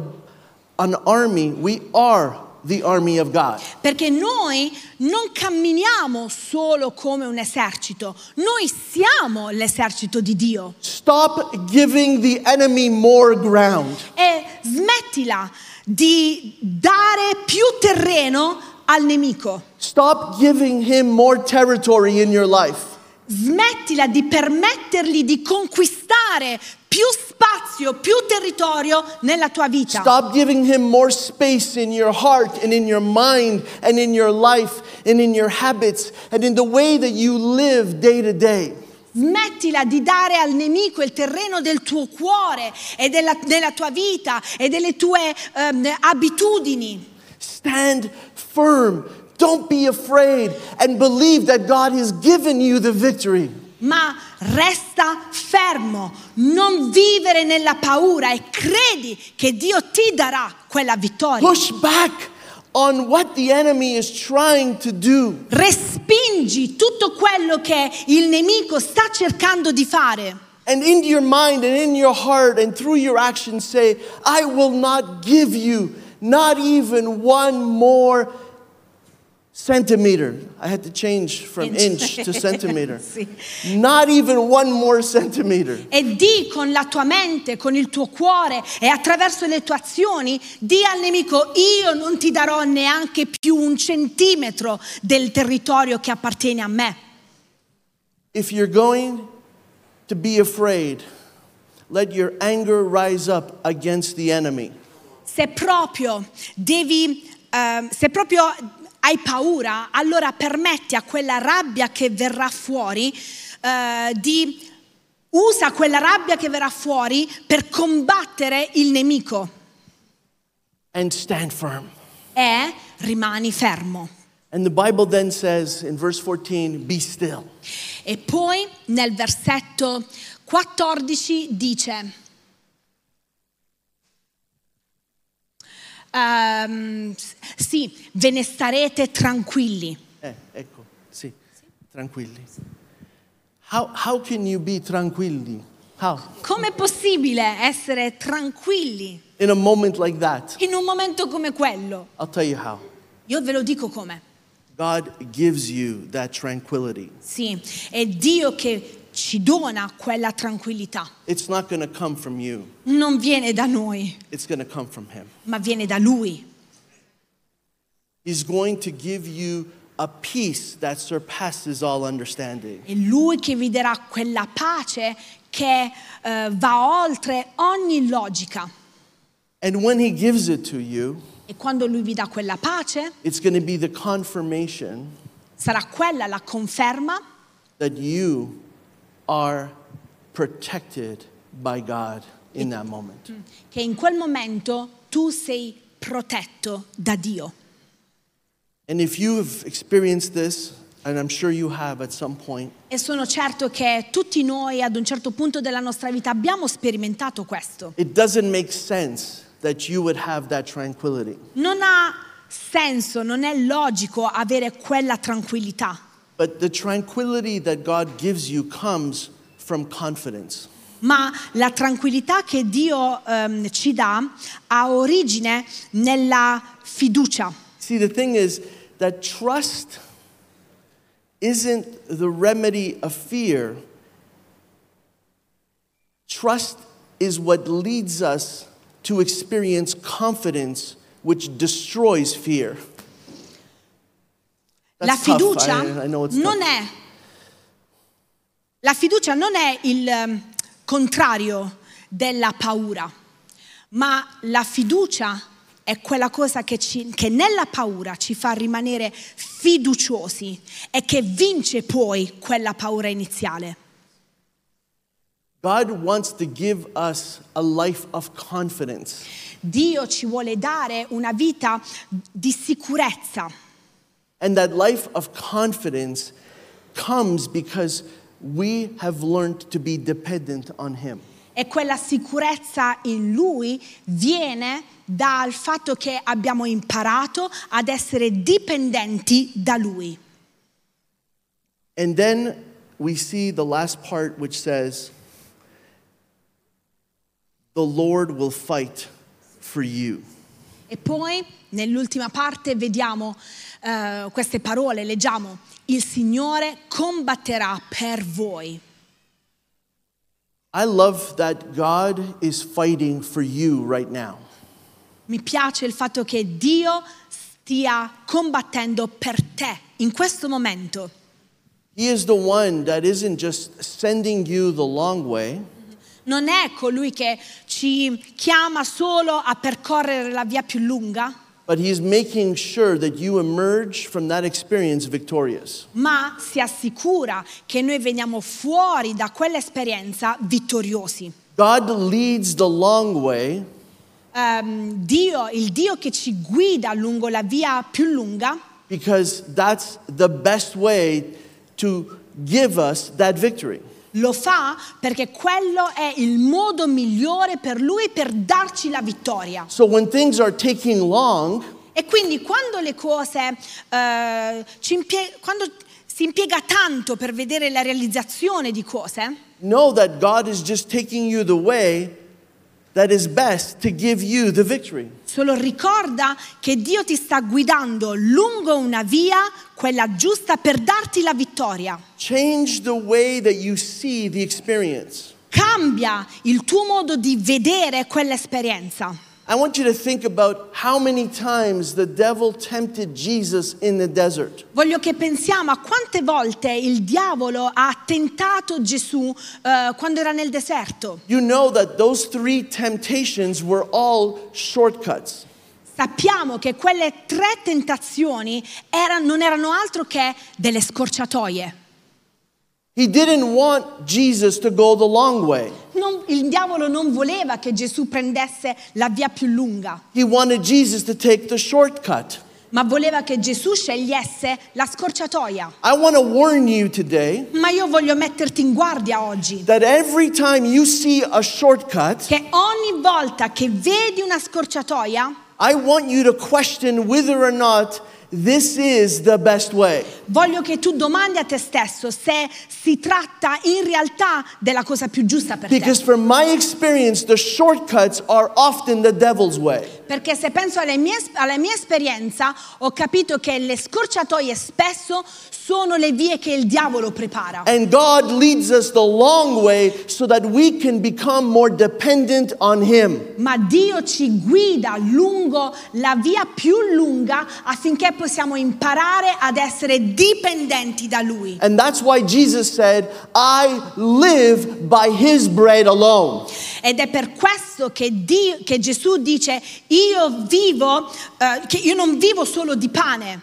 an army, we are the army of God. Perché noi non camminiamo solo come un esercito, noi siamo l'esercito di Dio. Stop giving the enemy more ground. E smettila di dare più terreno al nemico. Stop giving him more territory in your life. Smettila di permettergli di conquistare più spazio, più territorio nella tua vita. Stop giving him more space in your heart and in your mind and in your life and in your habits and in the way that you live day to day. Smettila di dare al nemico il terreno del tuo cuore e della, della tua vita e delle tue um, abitudini. Stand firm. Don't be afraid and believe that God has given you the victory. Ma resta fermo, non vivere nella paura e credi che Dio ti darà quella vittoria. Push back on what the enemy is trying to do. Respingi tutto quello che il nemico sta cercando di fare. And in your mind and in your heart and through your actions say, I will not give you not even one more centimeter. I had to change from inch, to centimeter. Sì. Not even one more centimeter. E di con la tua mente, con il tuo cuore e attraverso le tue azioni, di al nemico: io non ti darò neanche più un centimetro del territorio che appartiene a me. If you're going to be afraid, let your anger rise up against the enemy. Se proprio devi, ehm, se proprio hai paura, allora permetti a quella rabbia che verrà fuori, eh, di usa quella rabbia che verrà fuori per combattere il nemico. And stand firm. E rimani fermo. And the Bible then says in verse fourteen, be still. E poi nel versetto quattordici dice: Um, sì, ve ne starete tranquilli. Eh, ecco, sì, tranquilli. How, how can you be tranquilli? How? Com'è possibile essere tranquilli In a moment like that, in un momento come quello? I'll tell you how. Io ve lo dico come. God gives you that tranquility. Sì, è Dio che ci dona quella tranquillità. It's not going to come from you. Non viene da noi, It's going to come from him. ma viene da Lui. He's going to give you a peace that surpasses all understanding. È Lui che vi darà quella pace che eh, va oltre ogni logica. And when he gives it to you, E quando Lui vi dà quella pace, it's going to be the confirmation sarà quella la conferma that you are protected by God in that moment. che in quel momento tu sei protetto da Dio. And if you have experienced this, and I'm sure you have at some point, E sono certo che tutti noi ad un certo punto della nostra vita abbiamo sperimentato questo. it doesn't make sense that you would have that tranquility. Non ha senso, non è logico avere quella tranquillità. But the tranquility that God gives you comes from confidence. Ma la tranquillità che Dio ehm, ci dà ha origine nella fiducia. See, the thing is that trust isn't the remedy of fear. Trust is what leads us to experience confidence which destroys fear. La That's tough. fiducia I, I know it's non tough. è La fiducia non è il um, contrario della paura, ma la fiducia è quella cosa che, ci, che nella paura ci fa rimanere fiduciosi e che vince poi quella paura iniziale. God wants to give us a life of confidence. Dio ci vuole dare una vita di sicurezza. And that life of confidence comes because we have learned to be dependent on Him. E quella sicurezza in Lui viene dal fatto che abbiamo imparato ad essere dipendenti da Lui. And then we see the last part which says, the Lord will fight for you. E poi nell'ultima parte vediamo uh, queste parole, leggiamo, il Signore combatterà per voi. I love that God is fighting for you right now. Mi piace il fatto che Dio stia combattendo per te in questo momento. He is the one that isn't just sending you the long way. Non è colui che ci chiama solo a percorrere la via più lunga, But He is making sure that you emerge from that experience victorious. ma si assicura che noi veniamo fuori da quell'esperienza vittoriosi. God leads the long way Um, Dio, il Dio che ci guida lungo la via più lunga, because that's the best way to give us that victory. lo fa perché quello è il modo migliore per Lui per darci la vittoria. So when things are taking long, E quindi quando le cose, eh, ci impie- quando si impiega tanto per vedere la realizzazione di cose, know that God is just taking you the way that is best to give you the victory. solo ricorda che Dio ti sta guidando lungo una via, quella giusta, per darti la vittoria. Change the way that you see the experience. Cambia il tuo modo di vedere quell'esperienza. I want you to think about how many times the devil tempted Jesus in the desert. Voglio che pensiamo a quante volte il diavolo ha tentato Gesù eh, quando era nel deserto. You know that those three temptations were all shortcuts. Sappiamo che quelle tre tentazioni erano, non erano altro che delle scorciatoie. He didn't want Jesus to go the long way. Non, il diavolo non voleva che Gesù prendesse la via più lunga, He wanted Jesus to take the shortcut. ma voleva che Gesù scegliesse la scorciatoia. I want to warn you today Ma io voglio metterti in guardia oggi, that every time you see a shortcut, che ogni volta che vedi una scorciatoia, I want you to question whether or not this is the best way. voglio che tu domandi a te stesso se si tratta in realtà della cosa più giusta per te. Because from my experience, the shortcuts are often the devil's way. Perché se penso alle mie, alla mia esperienza, ho capito che le scorciatoie spesso sono le vie che il diavolo prepara. And God leads us the long way so that we can become more dependent on Him. Ma Dio ci guida lungo la via più lunga affinché possiamo imparare ad essere dipendenti da Lui. And that's why Jesus said, I live by His bread alone. Ed è per questo che, Dio, che Gesù dice, io vivo, eh, che io non vivo solo di pane,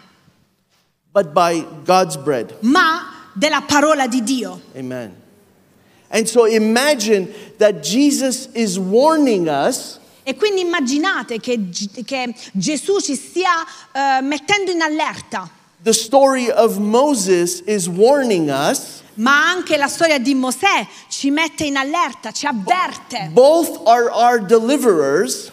but by God's bread. ma della parola di Dio. Amen. And so imagine that Jesus is warning us E quindi immaginate che, che Gesù ci stia eh, mettendo in allerta, the story of Moses is warning us. ma anche la storia di Mosè ci mette in allerta, ci avverte. Both are our deliverers.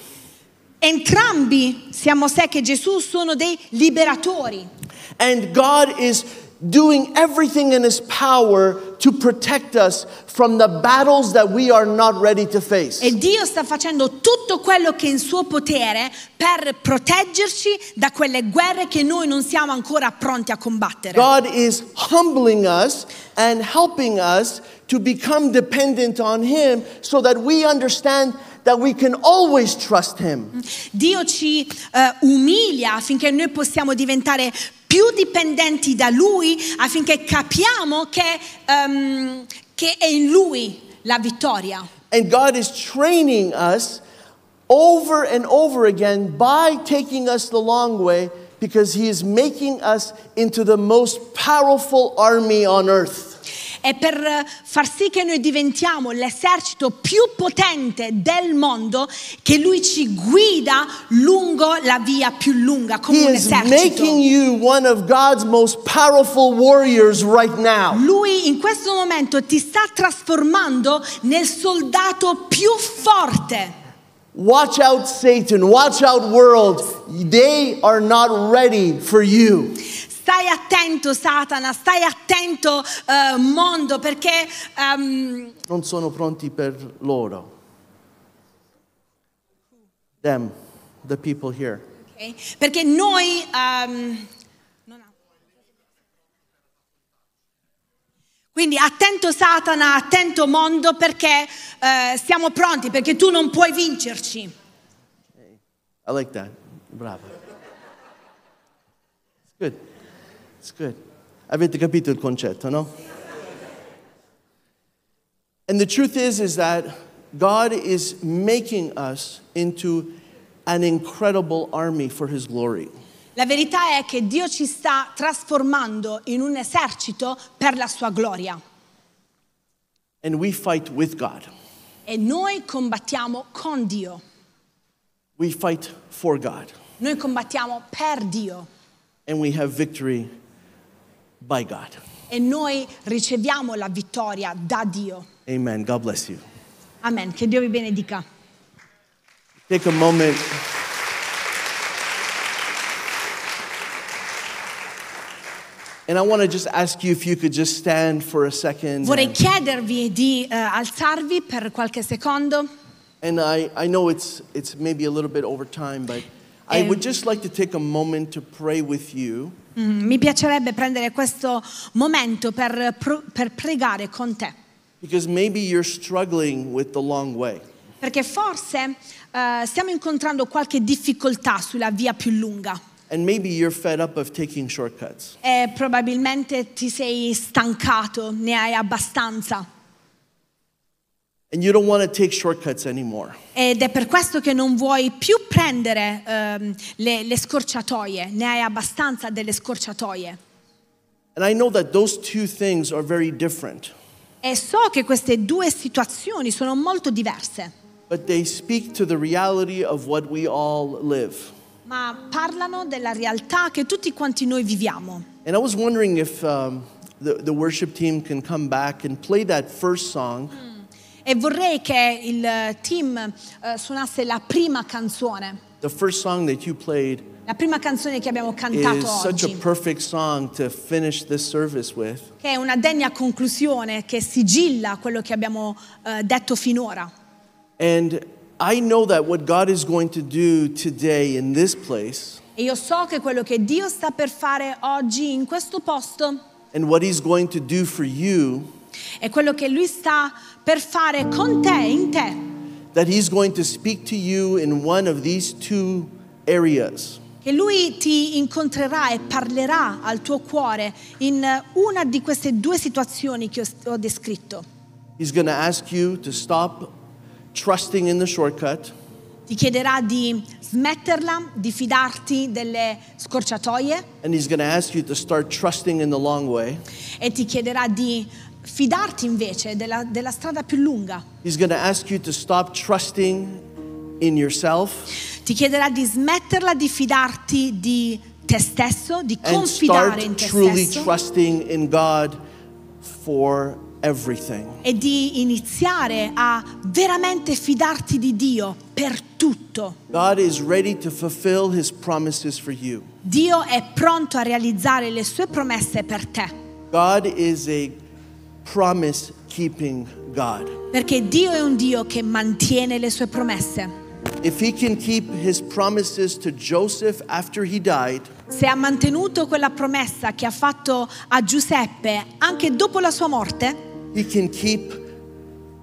Entrambi, sia Mosè che Gesù, sono dei liberatori. And God is doing everything in His power to protect us from the battles that we are not ready to face. E Dio sta facendo tutto quello che è in suo potere per proteggerci da quelle guerre che noi non siamo ancora pronti a combattere. God is humbling us and helping us to become dependent on Him so that we understand that we can always trust him. Dio ci eh, umilia affinché noi possiamo diventare più dipendenti da Lui, affinché capiamo che, um, che è in Lui la vittoria. And God is training us over and over again by taking us the long way, because he is making us into the most powerful army on earth. È per far sì che noi diventiamo l'esercito più potente del mondo, che Lui ci guida lungo la via più lunga come He un is esercito. making you one of God's most powerful warriors right now. Lui in questo momento ti sta trasformando nel soldato più forte. Watch out, Satan. Watch out, world. They are not ready for you. Stai attento, Satana, stai attento, uh, mondo, perché um, Non sono pronti per loro. Them, the people here. okay, perché noi um, non ha- quindi attento, Satana, attento, mondo, perché uh, siamo pronti, perché tu non puoi vincerci. I like that. Bravo. It's good. It's good. Avete capito il concetto, no? And the truth is, is that God is making us into an incredible army for his glory. La verità è che Dio ci sta trasformando in un esercito per la sua gloria. And we fight with God. E noi combattiamo con Dio. We fight for God. Noi combattiamo per Dio. And we have victory by God. E noi riceviamo la vittoria da Dio. Amen. God bless you. Amen. Che Dio vi benedica. Take a moment. And I want to just ask you if you could just stand for a second. Vorrei And, chiedervi di eh, alzarvi per qualche secondo. and I, I know it's, it's maybe a little bit over time, but I would just like to take a moment to pray with you. Mm, mi piacerebbe prendere questo momento per, pro- per pregare con te. Because maybe you're struggling with the long way. Perché forse eh, stiamo incontrando qualche difficoltà sulla via più lunga. And maybe you're fed up of taking shortcuts. E probabilmente ti sei stancato, ne hai abbastanza. And you don't want to take shortcuts anymore. Ed è per questo che non vuoi più prendere ehm, le, le scorciatoie, ne hai abbastanza delle scorciatoie. And I know that those two things are very different, E so che queste due situazioni sono molto diverse, but they speak to the reality of what we all live. ma parlano della realtà che tutti quanti noi viviamo. And I was wondering if um, the, the worship team can come back and play that first song. E vorrei che il team eh, suonasse la prima canzone, The first song that you played la prima canzone che abbiamo cantato is such a oggi, perfect song to finish this service with. che è una degna conclusione che sigilla quello che abbiamo eh, detto finora. And I know that what God is going to do today in this place, E io so che quello che Dio sta per fare oggi in questo posto and what he's going to do for you, è quello che Lui sta per fare con te, in te. that he's going to speak to you in one of these two areas. Che Lui ti incontrerà e parlerà al tuo cuore in una di queste due situazioni che ho, ho descritto. He's going to ask you to stop trusting in the shortcut, Ti chiederà di smetterla, di fidarti delle scorciatoie, and he's going to ask you to start trusting in the long way. e ti chiederà di fidarti invece della, della strada più lunga. He's going to ask you to stop trusting in yourself Ti chiederà di smetterla di fidarti di te stesso, di and confidare start in te truly stesso trusting in God for everything. e di iniziare a veramente fidarti di Dio per tutto. God is ready to fulfill his promises for you. Dio è pronto a realizzare le sue promesse per te, God is a promise keeping God. perché Dio è un Dio che mantiene le sue promesse. If he can keep his promises to Joseph after he died, Se ha mantenuto quella promessa che ha fatto a Giuseppe anche dopo la sua morte, he can keep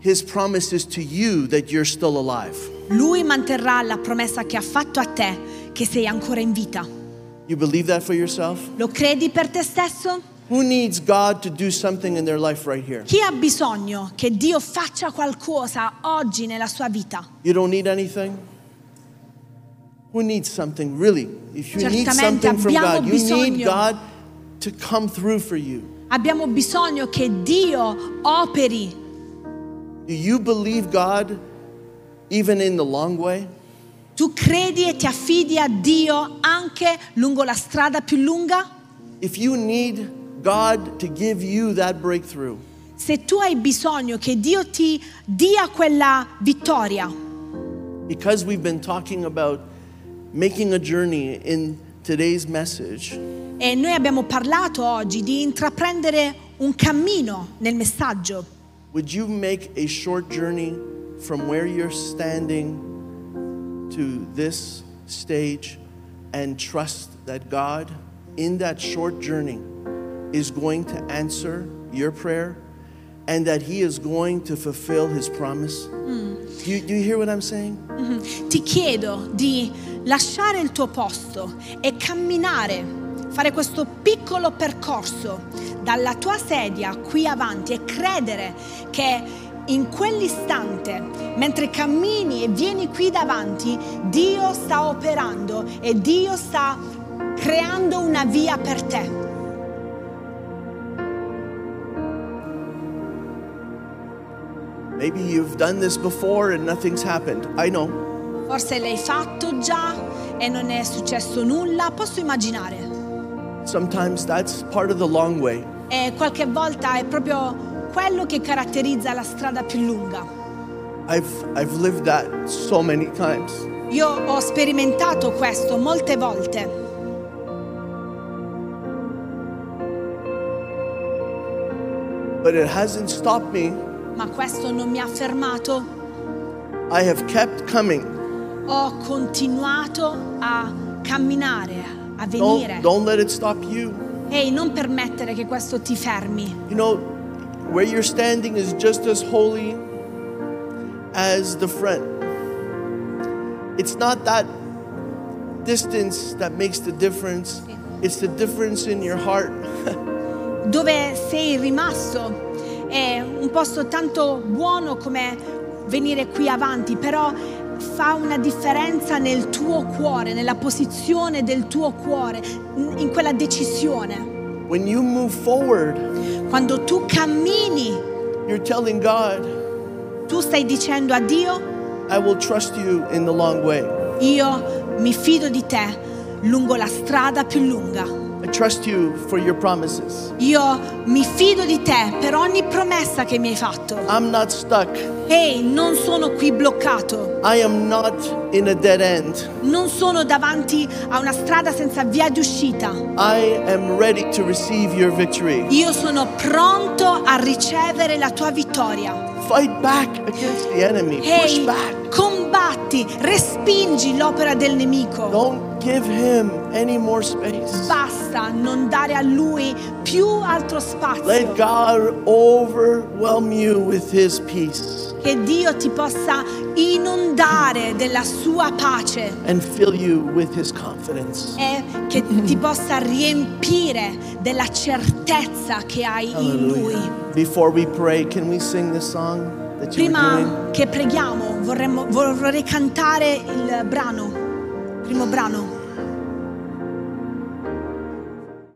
His promises to you that you're still alive. Lui manterrà la promessa che ha fatto a te, che sei ancora in vita. You believe that for yourself? Lo credi per te stesso? Who needs God to do something in their life right here? Chi ha bisogno che Dio faccia qualcosa oggi nella sua vita? You don't need anything? Who needs something really? If you need Certamente something from abbiamo God, you need bisogno. God to come through for you. Abbiamo bisogno che Dio operi. Do you believe God even in the long way? Tu credi e ti affidi a Dio anche lungo la strada più lunga? If you need God to give you that breakthrough, Se tu hai bisogno che Dio ti dia quella vittoria, because we've been talking about making a journey in today's message, e noi abbiamo parlato oggi di intraprendere un cammino nel messaggio, would you make a short journey from where you're standing to this stage and trust that God, in that short journey, is going to answer your prayer and that He is going to fulfill His promise? Mm. Do you, do you hear what I'm saying? Mm-hmm. Ti chiedo di lasciare il tuo posto e camminare, fare questo piccolo percorso dalla tua sedia qui avanti e credere che in quell'istante, mentre cammini e vieni qui davanti, Dio sta operando e Dio sta creando una via per te. Maybe you've done this before and nothing's happened. I know. Forse l'hai fatto già e non è successo nulla, posso immaginare. Sometimes that's part of the long way. E qualche volta è proprio quello che caratterizza la strada più lunga. I've, I've lived that so many times. Io ho sperimentato questo molte volte. But it hasn't stopped me. Ma questo non mi ha fermato. I have kept coming. Ho continuato a camminare, a venire. Don't, don't let it stop you. Ehi, non permettere che questo ti fermi. You know, where you're standing is just as holy as the front. It's not that distance that makes the difference. It's the difference in your heart. Dove sei rimasto è un posto tanto buono come venire qui avanti, però fa una differenza nel tuo cuore, nella posizione del tuo cuore, in quella decisione. When you move forward, quando tu cammini, you're telling God, tu stai dicendo a Dio, I will trust you in the long way. Io mi fido di te lungo la strada più lunga. I trust you for your promises. Io mi fido di te per ogni promessa che mi hai fatto. I'm not stuck. Ehi, non sono qui bloccato. I am not in a dead end. Non sono davanti a una strada senza via d'uscita. I am ready to receive your victory. Io sono pronto a ricevere la tua vittoria. Fight back against the enemy. Push Ehi, back. combatti, respingi l'opera del nemico. Don't give him any more space. Basta non dare a lui più altro spazio. Let God overwhelm you with his peace. Che Dio ti possa inondare della sua pace. And fill you with his confidence. E che ti possa riempire della certezza che hai in lui. Before we pray, can we sing the song that you were Prima doing? che preghiamo vorremmo, vorrei cantare il brano, il primo brano.